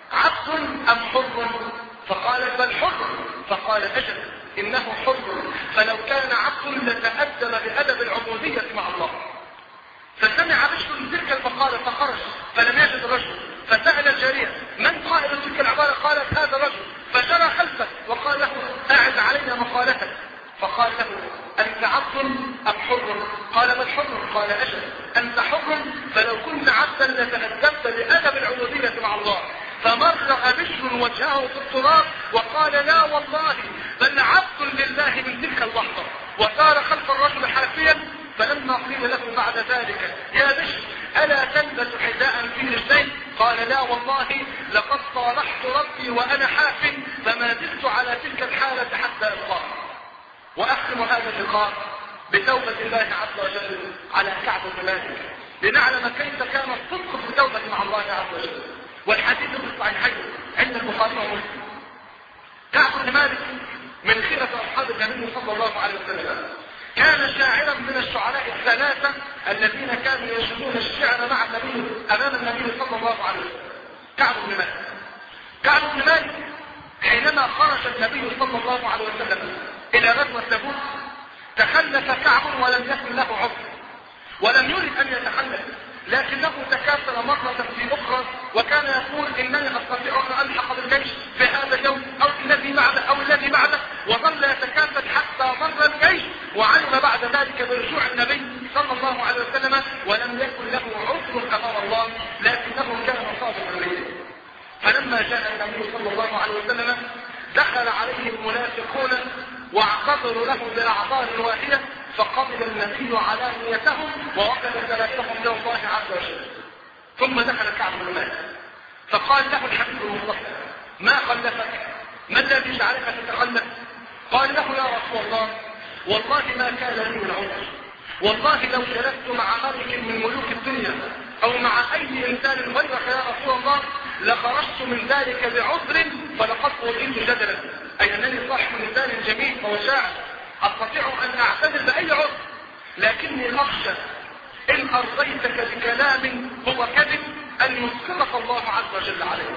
عبد أم حر؟ فقالت بل حر. فقال أجل إنه حر، فلو كان عبد لتأدب بأدب العبودية مع الله. فسمع بشر تلك المقالة فخرج فلم يجد الرجل، فسأل الجارية من قائل تلك العبارة؟ قالت هذا الرجل، فجرى خلفه وقال له أعد علينا مقالتك. فقال له أنت عبد أم حر؟ قال من حر؟ قال أجل أنت حر، فلو كنت عبدا لتأدبت لأدب العبودية مع الله. فمرغ بشر وجهه في التراب وقال لا والله بل عبد لله من تلك اللحظة، وسار خلف الرجل حافيا. فلما قيل له بعد ذلك يا بشر ألا تلبس حذاء في رجلين؟ قال لا والله لقد صالحت ربي وأنا حاف، فما زلت على تلك الحالة حتى ألقاه. وأختم هذا اللقاء بتوبة الله عز وجل على كعب بن مالك لنعلم كيف كان الصدق في التوبة مع الله عز وجل. والحديث في الصحيحين عند البخاري ومسلم. كعب بن مالك من خيرة أصحاب النبي صلى الله عليه وسلم، كان شاعرا من الشعراء الثلاثة الذين كانوا ينشدون الشعر مع النبي أمام النبي صلى الله عليه وسلم. كعب بن مالك كعب بن مالك حينما خرج النبي صلى الله عليه وسلم إلى غزوة تبوك تخلف كعب ولم يكن له عذر، ولم يرد أن يتخلف، لكنه تكاسل مرة في أخرى وكان يقول إنني أستطيع أن ألحق بالجيش في هذا اليوم أو الذي بعده أو الذي بعده، وظل يتكاسل حتى مر الجيش وعلم بعد ذلك برجوع النبي صلى الله عليه وسلم، ولم يكن له عذر أمام الله لكنه كان صادقا به. فلما جاء النبي صلى الله عليه وسلم دخل عليه المنافقون واعتذروا له بأعذار واهية، فقبل النبي علانيتهم ووكل ثلاثهم الى الله عز وجل. ثم دخل كعب بن مالك فقال له الحبيب المصطفى ما خلفك؟ ما الذي جعلك تتخلف؟ قال له يا رسول الله والله ما كان لي من عذر، والله لو جلست مع ملك من ملوك الدنيا او مع اي انسان غيرك يا رسول الله لخرجت من ذلك بعذر فلقد اوتيت جدلا، اي انني صاحب انسان جميل وشاعر استطيع ان اعتذر باي عذر، لكني اخشى ان ارضيتك بكلام هو كذب ان يسخطك الله عز وجل عليه.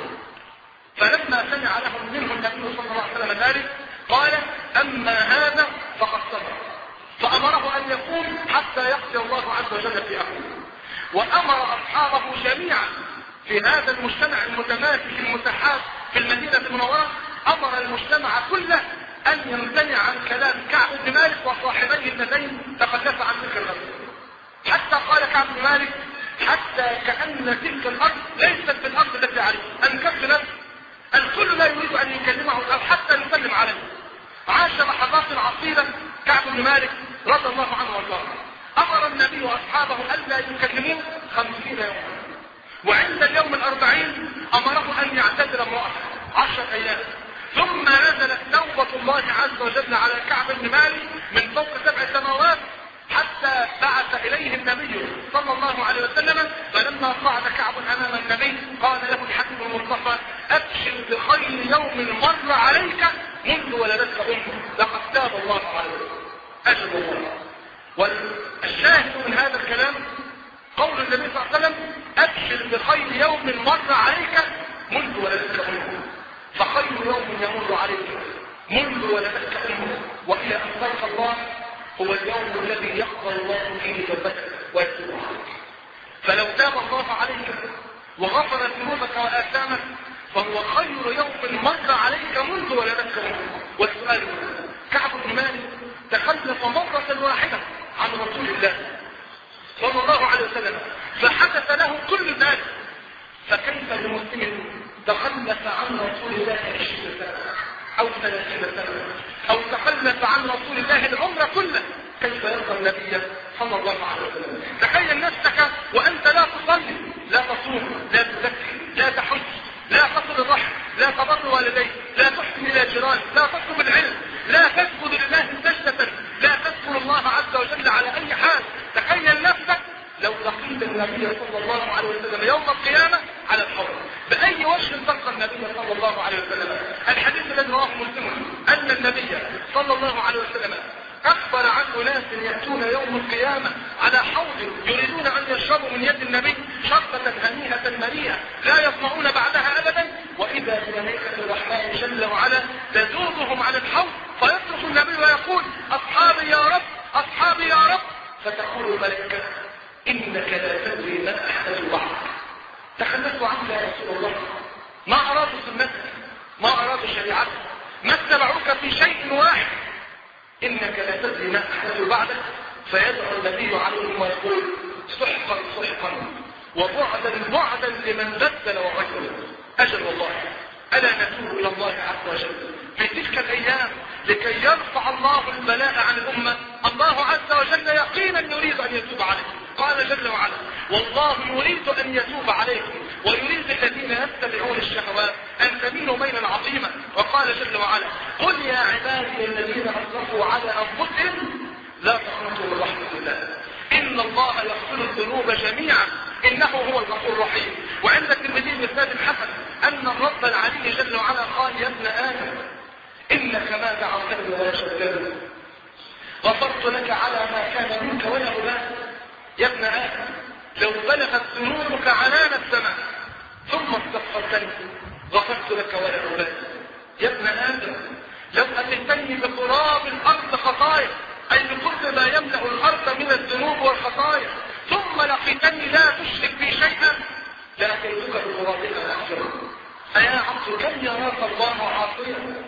فلما سمع له منه النبي صلى الله عليه وسلم ذلك قال اما هذا فقد صبر، فامره ان يقوم حتى يقضي الله عز وجل في امره. وامر اصحابه جميعا في هذا المجتمع المتماسك المتحاب في المدينة المنورة، امر المجتمع كله ان يمتنع عن كلام كعب بن مالك وصاحبيه اللذين تخلف عن تلك الغزوة. حتى قال كعب بن مالك حتى كأن تلك الارض ليست بالارض التي عليه، انكف نفسه، الكل لا يريد ان يكلمه او حتى يسلم عليه. عاش لحظات عصيبة كعب بن مالك رضي الله عنه وارضاه. امر النبي واصحابه الا يكلموه خمسين يوما، وعند اليوم الاربعين امره ان يعتذر امرأة عشر ايام. ثم نزلت توبة الله عز وجل على كعب بن مالك من فوق سبع سماوات حتى بعث اليه النبي صلى الله عليه وسلم. فلما صعد كعب امام النبي قال له الحبيب المصطفى ابشر بخير يوم مر عليك منذ ولدتك امك، لقد تاب الله عليك. اجل الله. والشاهد من هذا الكلام قول النبي صلى الله عليه وسلم ابشر بخير يوم مر عليك منذ ولدتك امك، فخير يوم يمر عليك منذ ولدتك امك والى ان تلقى الله هو اليوم الذي يقبل الله فيه توبتك ويتوب عليك. فلو تاب الله عليك وغفر ذنوبك واثامك فهو خير يوم مر عليك منذ ولدتك امك. والسؤال كعب بن مالك تخلف مرة واحدة عن رسول الله صلى الله عليه وسلم فحدث له كل ذلك، فكيف بمسلم تخلف عن رسول الله عشرين سنة او ثلاثين سنة او تخلف عن رسول الله العمر كله؟ كيف يرضى النبي صلى الله عليه وسلم؟ تخيل نفسك وانت لا تصلي لا تصوم لا تزكي لا تحج لا تصل الرحم لا تبر والديك لا تحسن الى جيرانك لا تطلب العلم لا تسجد لله سجدة لا تذكر الله عز وجل على اي حال. تخيل نفسك لو لقيت النبي صلى الله عليه وسلم يوم القيامة على الحوض بأي وجه تلقى النبي صلى الله عليه وسلم. الحديث الذي رواه مسلم أن النبي صلى الله عليه وسلم أخبر عن أناس يأتون يوم القيامة على حوض يريدون أن يشربوا من يد النبي شربة هنيئة مريئة لا يصنعون بعدها أبدا، وإذا بملائكة الرحمن جل وعلا تزودهم عن الحوض فيصرخ النبي ويقول أصحابي يا رب أصحابي يا رب، فتقول الملائكة إنك لا تدري من أحدث بعضك. تخلفوا عنك يا رسول الله، ما أرادوا سنتك ما أرادوا شريعتك ما اتبعوك في شيء واحد. إنك أحدثوا بعدك فيدعو النبي عليهم ويقول سحقا سحقا وبعدا بعدا لمن بدل وغير. أجل والله ألا نتوب إلى الله عز وجل في تلك الأيام لكي يرفع الله البلاء عن الأمة. الله عز وجل يقينا يريد أن يتوب عليكم. قال جل وعلا والله يريد أن يتوب عليكم ويريد الذين يتبعون الشهوات أن تميلوا ميلا عظيما. وقال جل وعلا قل يا عبادي الذين أسرفوا على أنفسهم لا تقنطوا من رحمة الله إن الله يغفر الذنوب جميعا إنه هو الغفور الرحيم. وعند الترمذي بإسناد حسن أن الرب العلي جل وعلا قال يا ابن آدم إنك ما دعوتني ولا شكرتني غفرت لك على ما كان منك ولا أبالي. يا ابن آدم لو بلغت ذنوبك عنان السماء ثم استغفرتني غفرت لك ولا أبالي. يا ابن آدم لو أتيتني بقراب الأرض خطايا أي بكل ما يملأ الأرض من الذنوب والخطايا ثم لقيتني لا تشرك بي شيئا لأتيتك بقرابها أغفر. أيا عبد كم يراك الله عاصيا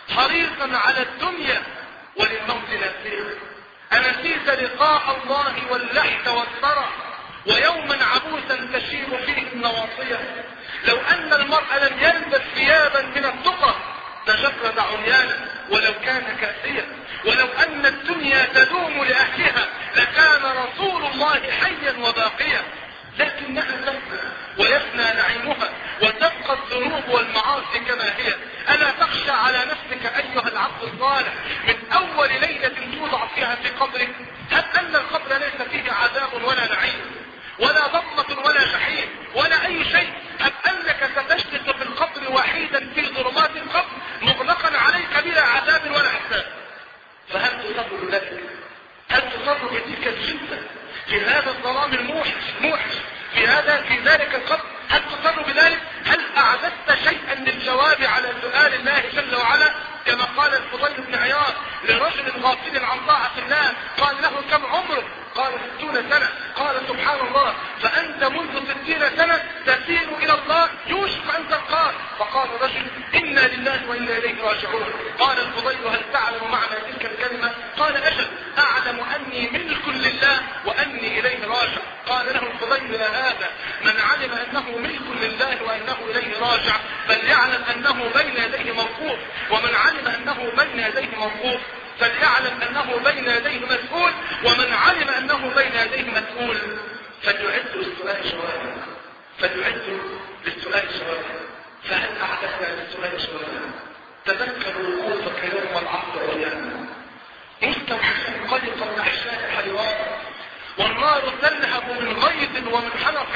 حريصا على الدنيا وللموت ناسيا أنسيت لقاء الله واللحد والثرى ويوما عبوسا تشيب فيه النواصية. لو أن المرء لم يلبس ثيابا من التقى تجرد عريانا ولو كان كاسيا. ولو أن الدنيا تدوم لأهلها لكان رسول الله حيا وباقيا. لكنها تفنى ويفنى نعيمها وتبقى الذنوب والمعاصي كما هي. ألا تخشى على نفسك أيها العبد الصالح من أول ليلة توضع فيها في قبرك هل أن القبر ليس فيه عذاب ولا نعيم ولا ضمة ولا جحيم ولا أي شيء؟ هل أنك ستجلس في القبر وحيدا في ظلمات القبر مغلقا عليك بلا عذاب ولا حساب؟ فهل تصبر ذلك؟ هل تصبر بتلك الجنة في هذا الظلام الموحش موحش في هذا في ذلك القبر؟ هل تصبر بذلك؟ هل أعددت شيئا للجواب على سؤال الله جل وعلا كما قال الفضيل بن عياض لرجل غافل عن طاعة الله قال له كم عمرك؟ قال ستون سنة. قال سبحان الله فأنت منذ ستين سنة تسير إلى الله يوشك أن تلقاه. فقال رجل إنا لله وإنا إليه راجعون. قال الفضيل هل تعلم معنى تلك الكلمة؟ قال أجل أعلم أني ملك لله وأني إليه راجع. قال له الفضيل هذا من علم أنه ملك لله وأنه إليه راجع فليعلم أنه بين يديه موقوف ومن علم أنه بين يديه موقوف فليعلم أنه بين يديه مسؤول ومن علم أنه بين يديه مسؤول فليعد للسؤال جوابا فليعد للسؤال جوابا. فهل أعددنا للسؤال جوابا؟ تذكروا وقوفك يوم العصر واليوم مستوحشا قلق الأحشاء حيوان والنار تلهب من غيظ ومن حنق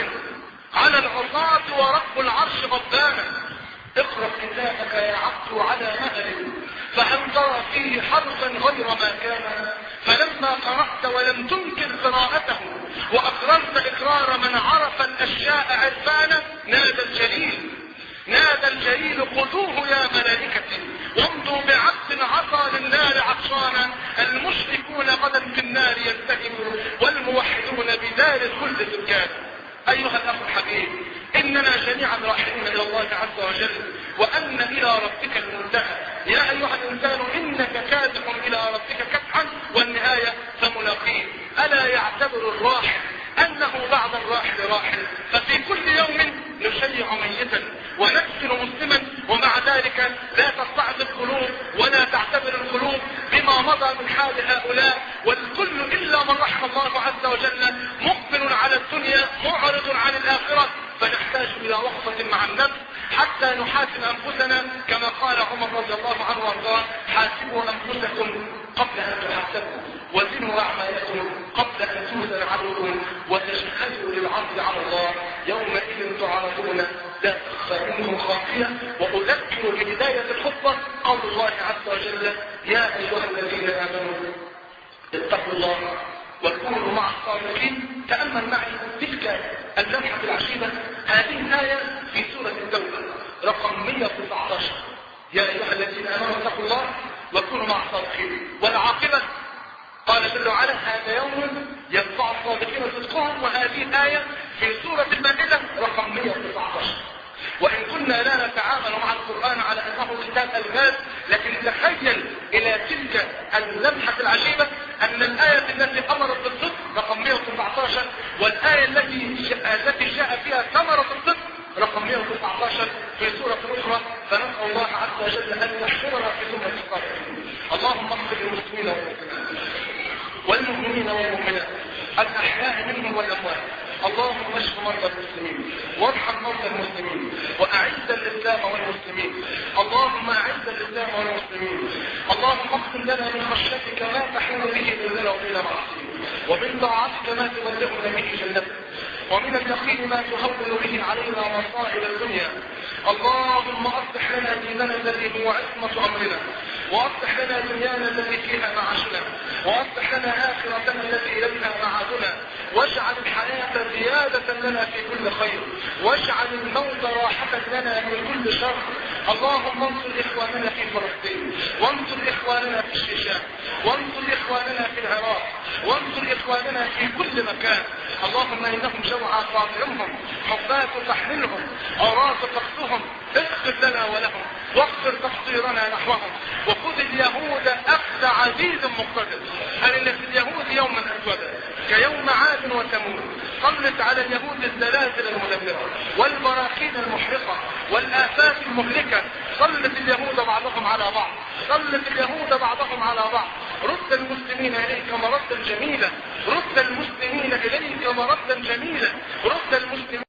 على العصاة ورب العرش غضبانا. اقرأ كتابك يا عبد على مهل فهل ترى فيه حرفا غير ما كان؟ فلما قرأت ولم تنكر قراءته وأقررت إقرار من عرف الأشياء عرفانا نادى الجليل نادى الجليل خذوه يا ملائكتي وامضوا بعبد عصى للنار عطشانا. المشركون غدا في النار يلتهمون والموحدون بدار الخلد سكان. أيها الأخ الحبيب إننا جميعا راحلون إلى الله عز وجل وأن إلى ربك المنتهى. يا أيها الإنسان إنك كادح إلى ربك كدحا والنهاية فملاقيه. ألا يعتبر الراحل أنه بعد الراحل راحل؟ ففي كل يوم نشيع ميتا ونكسر مسلما ومع ذلك لا تستعد القلوب ولا تعتبر القلوب بما مضى من حال هؤلاء والكل إلا من رحم الله عز وجل مقبل على الدنيا معرض عن الآخرة. فنحتاج إلى وقفة مع النفس حتى نحاسب أنفسنا كما قال عمر رضي الله عنه وارضاه حاسبوا أنفسكم قبل أن تحاسبوا وزنوا أعمالكم قبل أن توزن عدلكم وتجهزوا للعرض على الله يومئذ تعرضون لا تخفى منكم خافية. وأذكر ببداية الخطبة قول الله عز وجل يا أيها الذين آمنوا اتقوا الله وكونوا مع الصادقين. تأمل معي تلك اللمحة العجيبة هذه الآية في سورة التوبة رقم مئة وتسعة عشر يا أيها الذين آمنوا اتقوا الله وكونوا مع الصادقين. والعاقبة قال جل وعلا هذا يوم ينفع الصادقين صدقهم. وهذه الآية في سورة المائدة رقم مئة وتسعة عشر. وإن كنا لا نتعامل مع القرآن على أنه كتاب ألغاز لكن تخيل إلى تلك اللمحة العجيبة أن الآية التي أمرت بالصدق رقم مئة وتسعة عشر، والآية التي التي جاء فيها ثمرة الصدق رقم مئة وتسعة عشر في سورة أخرى. فنسأل الله عز وجل أن يحشرنا في سورة الصالحين. اللهم اغفر للمسلمين والمسلمات والمؤمنين والمؤمنات الأحياء منهم والأموات. اللهم اشف مرضى المسلمين وارحم موتى المسلمين وأعز الإسلام والمسلمين. اللهم أعز الإسلام والمسلمين. اللهم اقسم لنا من خشيتك ما تحول به بيننا وبين معصيتك، ومن طاعتك ما تبلغنا به جنتك، ومن اليقين ما تهون به علينا مصائب الدنيا. اللهم اصلح لنا ديننا الذي هو عصمة امرنا، واصلح لنا دنيانا التي فيها معاشنا، واصلح لنا اخرتنا التي اليها معادنا، واجعل الحياة زيادة لنا في كل خير، واجعل الموت راحة لنا من كل شر. اللهم انصر اخواننا في فلسطين، وانصر اخواننا في الشيشان، وانصر اخواننا في العراق، وانصر اخواننا في كل مكان. اللهم انهم جوعى فاطعمهم، حفاة تحملهم، عراة تقصهم، اغفر لنا ولهم، واغفر تقصيرنا نحوهم، وخذ اليهود اخذ عزيز مقتدر. هل في اليهود يوما اسودا كيوم عاد وثمود. سلط على اليهود الزلازل المدمرة والبراكين المحرقة والآفات المهلكة. سلط اليهود بعضهم على بعض، سلط اليهود بعضهم على بعض. رد المسلمين إليك مردا جميلا، رد المسلمين إليك مردا جميلا، رد المسلمين